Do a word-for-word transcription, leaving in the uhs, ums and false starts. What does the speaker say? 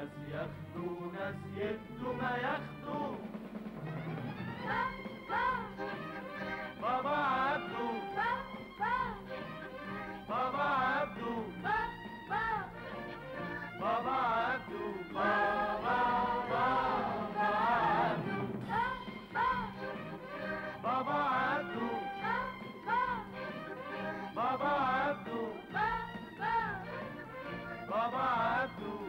ناس ياخدوا ناس يدوا ما ياخدوا. بابا عبده بابا عبده بابا عبده بابا بابا عبده بابا عبده بابا عبده بابا عبده